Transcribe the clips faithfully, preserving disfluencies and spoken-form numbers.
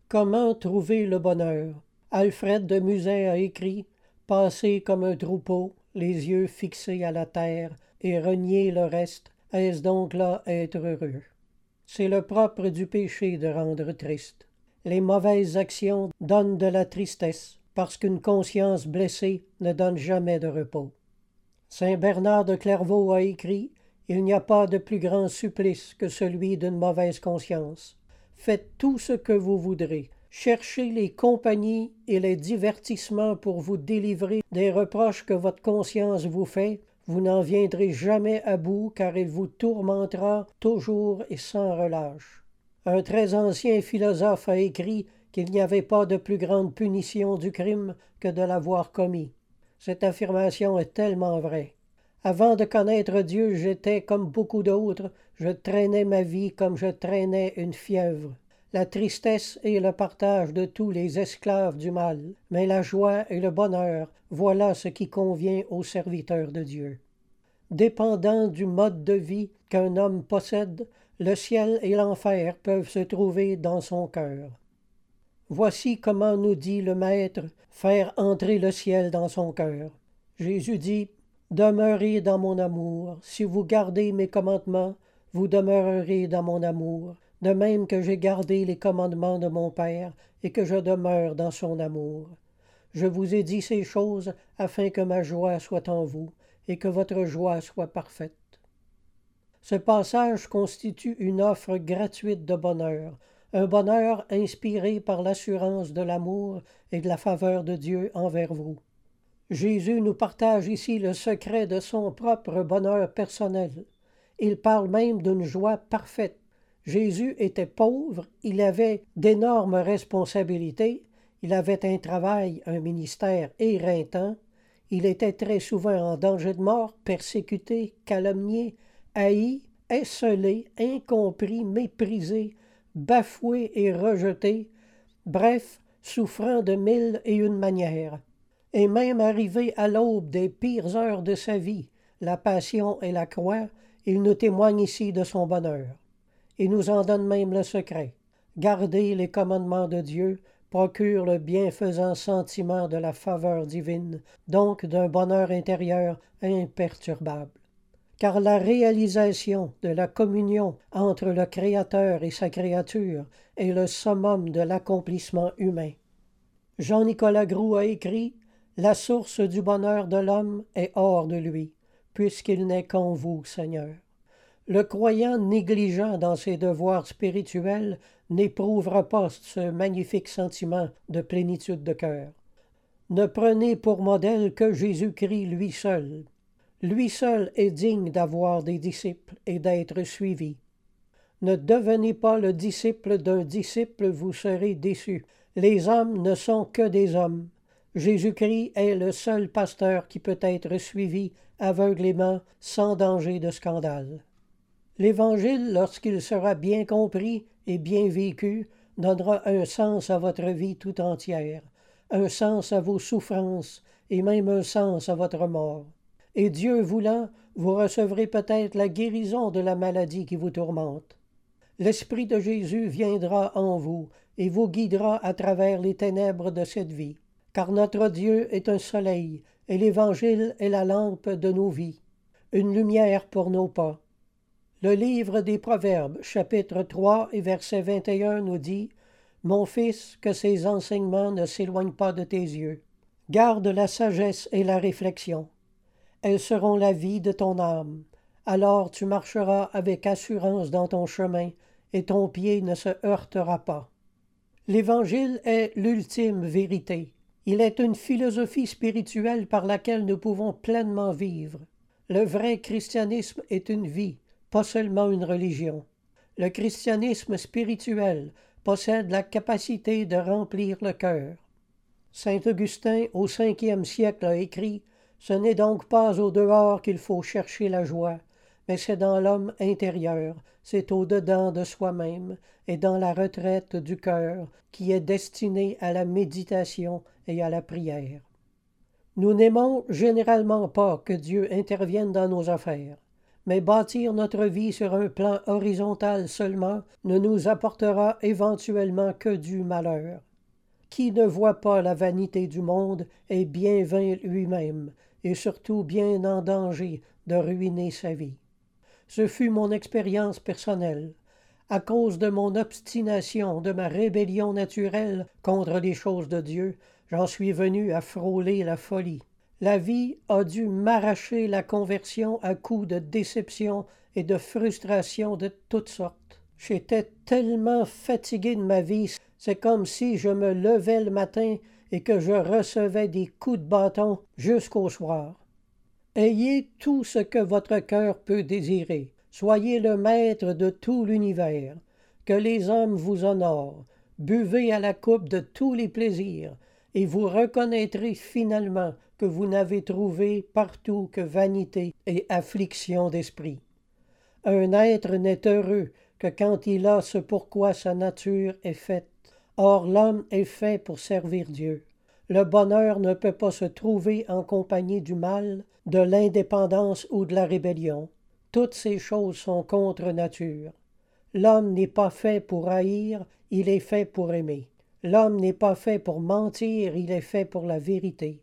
Comment trouver le bonheur? Alfred de Musset a écrit « Passer comme un troupeau, les yeux fixés à la terre, et renier le reste, est-ce donc là être heureux? » C'est le propre du péché de rendre triste. Les mauvaises actions donnent de la tristesse, parce qu'une conscience blessée ne donne jamais de repos. Saint Bernard de Clairvaux a écrit « Il n'y a pas de plus grand supplice que celui d'une mauvaise conscience. Faites tout ce que vous voudrez. Cherchez les compagnies et les divertissements pour vous délivrer des reproches que votre conscience vous fait. Vous n'en viendrez jamais à bout, car il vous tourmentera toujours et sans relâche. » Un très ancien philosophe a écrit qu'il n'y avait pas de plus grande punition du crime que de l'avoir commis. Cette affirmation est tellement vraie. Avant de connaître Dieu, j'étais comme beaucoup d'autres, je traînais ma vie comme je traînais une fièvre. La tristesse est le partage de tous les esclaves du mal, mais la joie et le bonheur, voilà ce qui convient aux serviteurs de Dieu. Dépendant du mode de vie qu'un homme possède, le ciel et l'enfer peuvent se trouver dans son cœur. Voici comment nous dit le Maître faire entrer le ciel dans son cœur. Jésus dit « Demeurez dans mon amour. Si vous gardez mes commandements, vous demeurerez dans mon amour, de même que j'ai gardé les commandements de mon Père et que je demeure dans son amour. Je vous ai dit ces choses afin que ma joie soit en vous et que votre joie soit parfaite. » Ce passage constitue une offre gratuite de bonheur, un bonheur inspiré par l'assurance de l'amour et de la faveur de Dieu envers vous. Jésus nous partage ici le secret de son propre bonheur personnel. Il parle même d'une joie parfaite. Jésus était pauvre, il avait d'énormes responsabilités, il avait un travail, un ministère éreintant, il était très souvent en danger de mort, persécuté, calomnié, haï, esseulé, incompris, méprisé, bafoué et rejeté, bref, souffrant de mille et une manières. Et même arrivé à l'aube des pires heures de sa vie, la passion et la croix, il nous témoigne ici de son bonheur. Il nous en donne même le secret. Garder les commandements de Dieu procure le bienfaisant sentiment de la faveur divine, donc d'un bonheur intérieur imperturbable. Car la réalisation de la communion entre le Créateur et sa créature est le summum de l'accomplissement humain. Jean-Nicolas Groux a écrit « La source du bonheur de l'homme est hors de lui, puisqu'il n'est qu'en vous, Seigneur. » Le croyant négligent dans ses devoirs spirituels n'éprouvera pas ce magnifique sentiment de plénitude de cœur. Ne prenez pour modèle que Jésus-Christ lui seul. Lui seul est digne d'avoir des disciples et d'être suivi. Ne devenez pas le disciple d'un disciple, vous serez déçus. Les hommes ne sont que des hommes. Jésus-Christ est le seul pasteur qui peut être suivi aveuglément, sans danger de scandale. L'Évangile, lorsqu'il sera bien compris et bien vécu, donnera un sens à votre vie tout entière, un sens à vos souffrances et même un sens à votre mort. Et Dieu voulant, vous recevrez peut-être la guérison de la maladie qui vous tourmente. L'Esprit de Jésus viendra en vous et vous guidera à travers les ténèbres de cette vie, car notre Dieu est un soleil et l'Évangile est la lampe de nos vies, une lumière pour nos pas. Le livre des Proverbes, chapitre trois et verset vingt et un nous dit « Mon fils, que ces enseignements ne s'éloignent pas de tes yeux. Garde la sagesse et la réflexion. Elles seront la vie de ton âme. Alors tu marcheras avec assurance dans ton chemin, et ton pied ne se heurtera pas. » L'Évangile est l'ultime vérité. Il est une philosophie spirituelle par laquelle nous pouvons pleinement vivre. Le vrai christianisme est une vie, pas seulement une religion. Le christianisme spirituel possède la capacité de remplir le cœur. Saint Augustin, au cinquième siècle, a écrit « Ce n'est donc pas au dehors qu'il faut chercher la joie, mais c'est dans l'homme intérieur, c'est au-dedans de soi-même et dans la retraite du cœur qui est destinée à la méditation et à la prière. » Nous n'aimons généralement pas que Dieu intervienne dans nos affaires, mais bâtir notre vie sur un plan horizontal seulement ne nous apportera éventuellement que du malheur. Qui ne voit pas la vanité du monde est bien vain lui-même, et surtout bien en danger de ruiner sa vie. Ce fut mon expérience personnelle. À cause de mon obstination, de ma rébellion naturelle contre les choses de Dieu, j'en suis venu à frôler la folie. La vie a dû m'arracher la conversion à coups de déception et de frustration de toutes sortes. J'étais tellement fatigué de ma vie, c'est comme si je me levais le matin et que je recevais des coups de bâton jusqu'au soir. Ayez tout ce que votre cœur peut désirer. Soyez le maître de tout l'univers. Que les hommes vous honorent. Buvez à la coupe de tous les plaisirs, et vous reconnaîtrez finalement que vous n'avez trouvé partout que vanité et affliction d'esprit. Un être n'est heureux que quand il a ce pourquoi sa nature est faite. Or l'homme est fait pour servir Dieu. Le bonheur ne peut pas se trouver en compagnie du mal, de l'indépendance ou de la rébellion. Toutes ces choses sont contre nature. L'homme n'est pas fait pour haïr, il est fait pour aimer. L'homme n'est pas fait pour mentir, il est fait pour la vérité.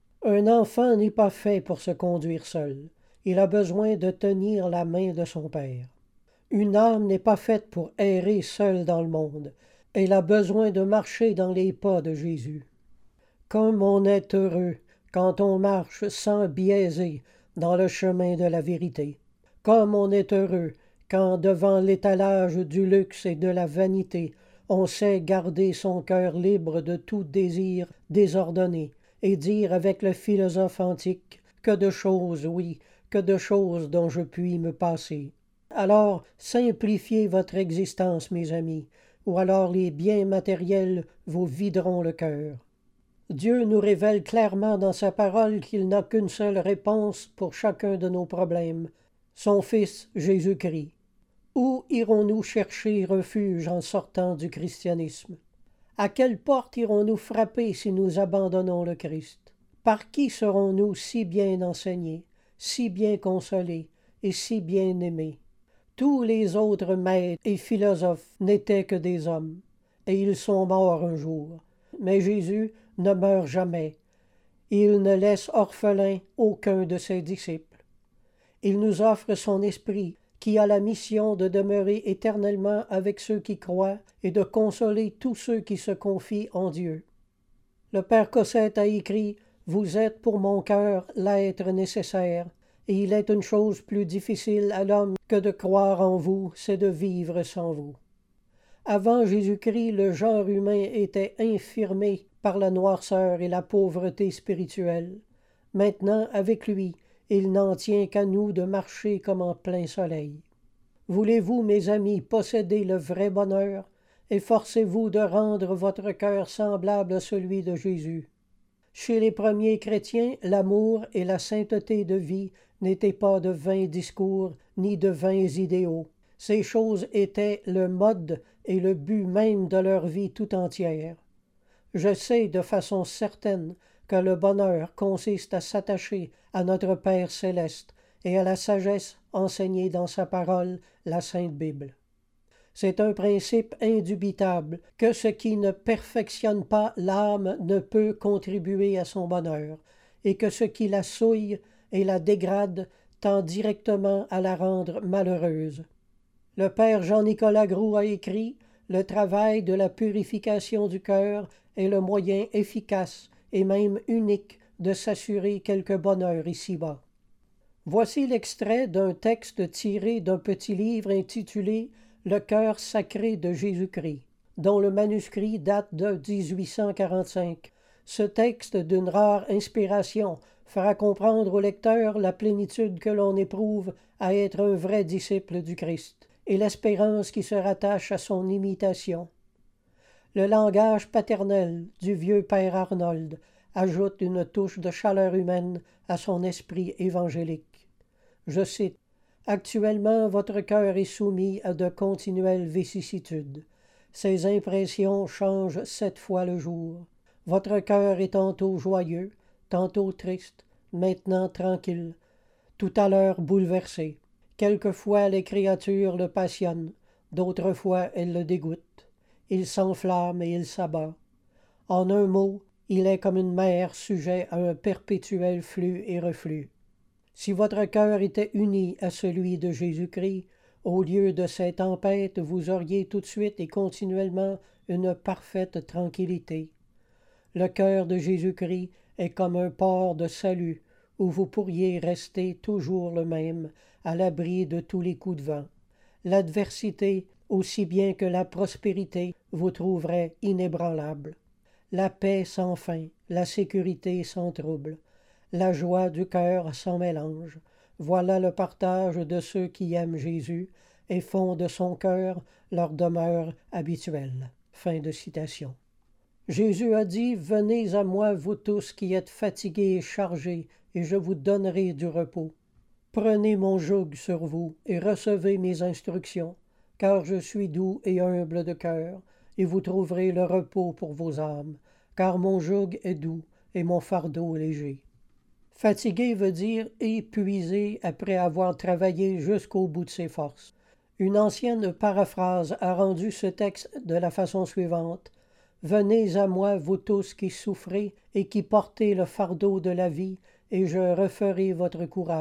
Un enfant n'est pas fait pour se conduire seul. Il a besoin de tenir la main de son père. Une âme n'est pas faite pour errer seule dans le monde. Elle a besoin de marcher dans les pas de Jésus. Comme on est heureux quand on marche sans biaiser dans le chemin de la vérité. Comme on est heureux quand, devant l'étalage du luxe et de la vanité, on sait garder son cœur libre de tout désir désordonné et dire avec le philosophe antique « Que de choses, oui, que de choses dont je puis me passer. » Alors, simplifiez votre existence, mes amis, ou alors les biens matériels vous videront le cœur. Dieu nous révèle clairement dans sa parole qu'il n'a qu'une seule réponse pour chacun de nos problèmes, son Fils Jésus-Christ. Où irons-nous chercher refuge en sortant du christianisme? À quelle porte irons-nous frapper si nous abandonnons le Christ? Par qui serons-nous si bien enseignés, si bien consolés et si bien aimés? Tous les autres maîtres et philosophes n'étaient que des hommes, et ils sont morts un jour. Mais Jésus ne meurt jamais. Il ne laisse orphelin aucun de ses disciples. Il nous offre son esprit, qui a la mission de demeurer éternellement avec ceux qui croient et de consoler tous ceux qui se confient en Dieu. Le Père Cossette a écrit « Vous êtes pour mon cœur l'être nécessaire, et il est une chose plus difficile à l'homme que de croire en vous, c'est de vivre sans vous. » Avant Jésus-Christ, le genre humain était infirmé par la noirceur et la pauvreté spirituelle. Maintenant, avec lui, il n'en tient qu'à nous de marcher comme en plein soleil. Voulez-vous, mes amis, posséder le vrai bonheur? Efforcez-vous de rendre votre cœur semblable à celui de Jésus. Chez les premiers chrétiens, l'amour et la sainteté de vie n'étaient pas de vains discours ni de vains idéaux. Ces choses étaient le mode et le but même de leur vie tout entière. Je sais de façon certaine que le bonheur consiste à s'attacher à notre Père céleste et à la sagesse enseignée dans sa parole, la Sainte Bible. C'est un principe indubitable que ce qui ne perfectionne pas l'âme ne peut contribuer à son bonheur, et que ce qui la souille et la dégrade tend directement à la rendre malheureuse. Le père Jean-Nicolas Groulx a écrit « Le travail de la purification du cœur est le moyen efficace et même unique de s'assurer quelque bonheur ici-bas. » Voici l'extrait d'un texte tiré d'un petit livre intitulé « Le cœur sacré de Jésus-Christ », dont le manuscrit date de dix-huit cent quarante-cinq. Ce texte, d'une rare inspiration, fera comprendre au lecteur la plénitude que l'on éprouve à être un vrai disciple du Christ, et l'espérance qui se rattache à son imitation. Le langage paternel du vieux père Arnold ajoute une touche de chaleur humaine à son esprit évangélique. Je cite « Actuellement, votre cœur est soumis à de continuelles vicissitudes. Ses impressions changent sept fois le jour. Votre cœur est tantôt joyeux, tantôt triste, maintenant tranquille, tout à l'heure bouleversé. Quelquefois les créatures le passionnent, d'autres fois elles le dégoûtent. Il s'enflamme et il s'abat. En un mot, il est comme une mer sujet à un perpétuel flux et reflux. Si votre cœur était uni à celui de Jésus-Christ, au lieu de ces tempêtes, vous auriez tout de suite et continuellement une parfaite tranquillité. Le cœur de Jésus-Christ est comme un port de salut, où vous pourriez rester toujours le même, à l'abri de tous les coups de vent. L'adversité, aussi bien que la prospérité, vous trouverait inébranlable. La paix sans fin, la sécurité sans trouble, la joie du cœur sans mélange. Voilà le partage de ceux qui aiment Jésus et font de son cœur leur demeure habituelle. Fin de citation. Jésus a dit, « Venez à moi, vous tous qui êtes fatigués et chargés, et je vous donnerai du repos. Prenez mon joug sur vous et recevez mes instructions, car je suis doux et humble de cœur, et vous trouverez le repos pour vos âmes, car mon joug est doux et mon fardeau léger. » Fatigué veut dire épuisé après avoir travaillé jusqu'au bout de ses forces. Une ancienne paraphrase a rendu ce texte de la façon suivante. « Venez à moi, vous tous qui souffrez et qui portez le fardeau de la vie, et je referai votre courage. »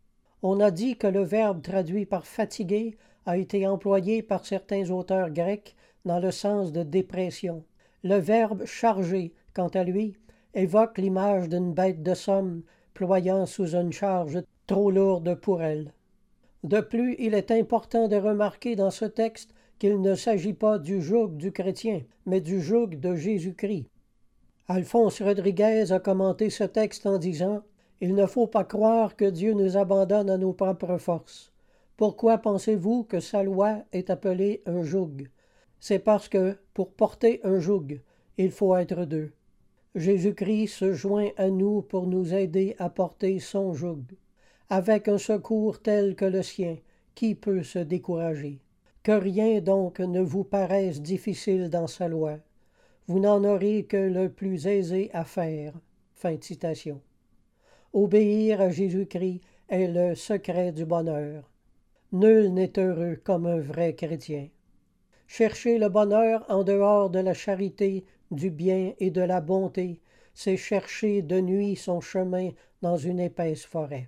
On a dit que le verbe traduit par fatigué a été employé par certains auteurs grecs dans le sens de dépression. Le verbe chargé, quant à lui, évoque l'image d'une bête de somme ployant sous une charge trop lourde pour elle. De plus, il est important de remarquer dans ce texte qu'il ne s'agit pas du joug du chrétien, mais du joug de Jésus-Christ. Alphonse Rodriguez a commenté ce texte en disant « Il ne faut pas croire que Dieu nous abandonne à nos propres forces. Pourquoi pensez-vous que sa loi est appelée un joug? C'est parce que, pour porter un joug, il faut être deux. Jésus-Christ se joint à nous pour nous aider à porter son joug. Avec un secours tel que le sien, qui peut se décourager? Que rien donc ne vous paraisse difficile dans sa loi. Vous n'en aurez que le plus aisé à faire. » Fin de citation. Obéir à Jésus-Christ est le secret du bonheur. Nul n'est heureux comme un vrai chrétien. Chercher le bonheur en dehors de la charité, du bien et de la bonté, c'est chercher de nuit son chemin dans une épaisse forêt.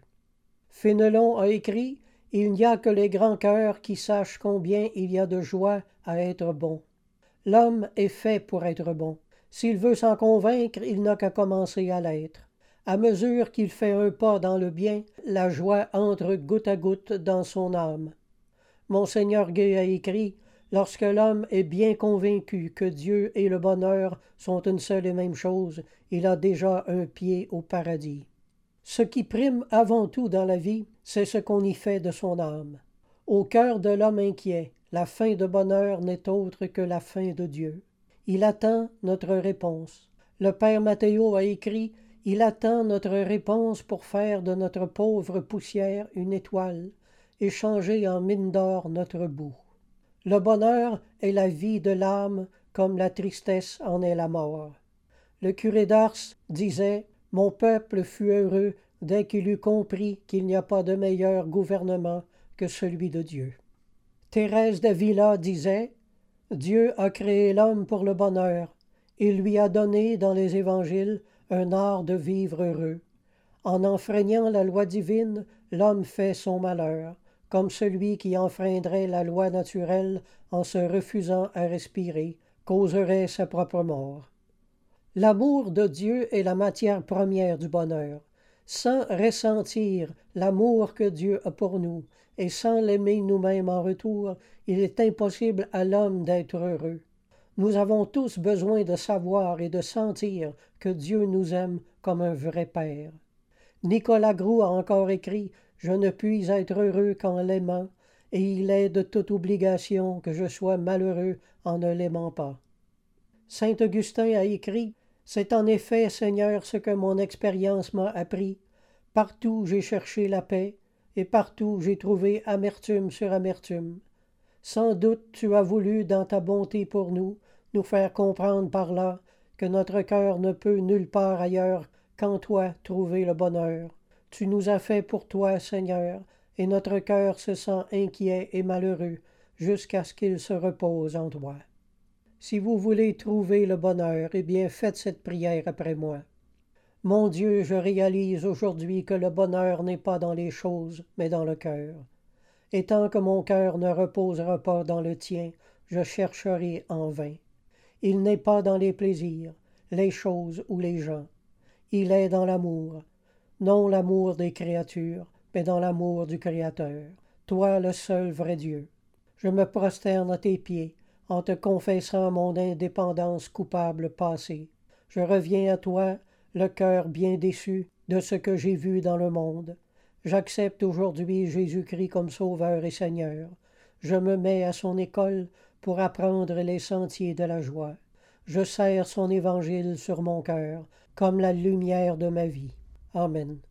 Fénelon a écrit « Il n'y a que les grands cœurs qui sachent combien il y a de joie à être bon. » L'homme est fait pour être bon. S'il veut s'en convaincre, il n'a qu'à commencer à l'être. À mesure qu'il fait un pas dans le bien, la joie entre goutte à goutte dans son âme. Monseigneur Gué a écrit « Lorsque l'homme est bien convaincu que Dieu et le bonheur sont une seule et même chose, il a déjà un pied au paradis. » Ce qui prime avant tout dans la vie, c'est ce qu'on y fait de son âme. Au cœur de l'homme inquiet, la fin de bonheur n'est autre que la fin de Dieu. Il attend notre réponse. Le père Mathéo a écrit « Il attend notre réponse pour faire de notre pauvre poussière une étoile et changer en mine d'or notre boue. » Le bonheur est la vie de l'âme comme la tristesse en est la mort. Le curé d'Ars disait « Mon peuple fut heureux dès qu'il eut compris qu'il n'y a pas de meilleur gouvernement que celui de Dieu. » Thérèse d'Avila disait « Dieu a créé l'homme pour le bonheur. Il lui a donné dans les évangiles un art de vivre heureux. En enfreignant la loi divine, l'homme fait son malheur, comme celui qui enfreindrait la loi naturelle en se refusant à respirer, causerait sa propre mort. » L'amour de Dieu est la matière première du bonheur. Sans ressentir l'amour que Dieu a pour nous et sans l'aimer nous-mêmes en retour, il est impossible à l'homme d'être heureux. Nous avons tous besoin de savoir et de sentir que Dieu nous aime comme un vrai Père. Nicolas Groux a encore écrit « Je ne puis être heureux qu'en l'aimant, et il est de toute obligation que je sois malheureux en ne l'aimant pas. » Saint Augustin a écrit « C'est en effet, Seigneur, ce que mon expérience m'a appris. Partout j'ai cherché la paix, et partout j'ai trouvé amertume sur amertume. Sans doute tu as voulu, dans ta bonté pour nous, nous faire comprendre par là que notre cœur ne peut nulle part ailleurs qu'en toi trouver le bonheur. Tu nous as fait pour toi, Seigneur, et notre cœur se sent inquiet et malheureux jusqu'à ce qu'il se repose en toi. Si vous voulez trouver le bonheur, eh bien faites cette prière après moi. Mon Dieu, je réalise aujourd'hui que le bonheur n'est pas dans les choses, mais dans le cœur. Et tant que mon cœur ne reposera pas dans le tien, je chercherai en vain. Il n'est pas dans les plaisirs, les choses ou les gens. Il est dans l'amour, non l'amour des créatures, mais dans l'amour du Créateur, toi le seul vrai Dieu. Je me prosterne à tes pieds, en te confessant mon indépendance coupable passée. Je reviens à toi, le cœur bien déçu de ce que j'ai vu dans le monde. J'accepte aujourd'hui Jésus-Christ comme Sauveur et Seigneur. Je me mets à son école pour apprendre les sentiers de la joie. Je serre son évangile sur mon cœur, comme la lumière de ma vie. Amen.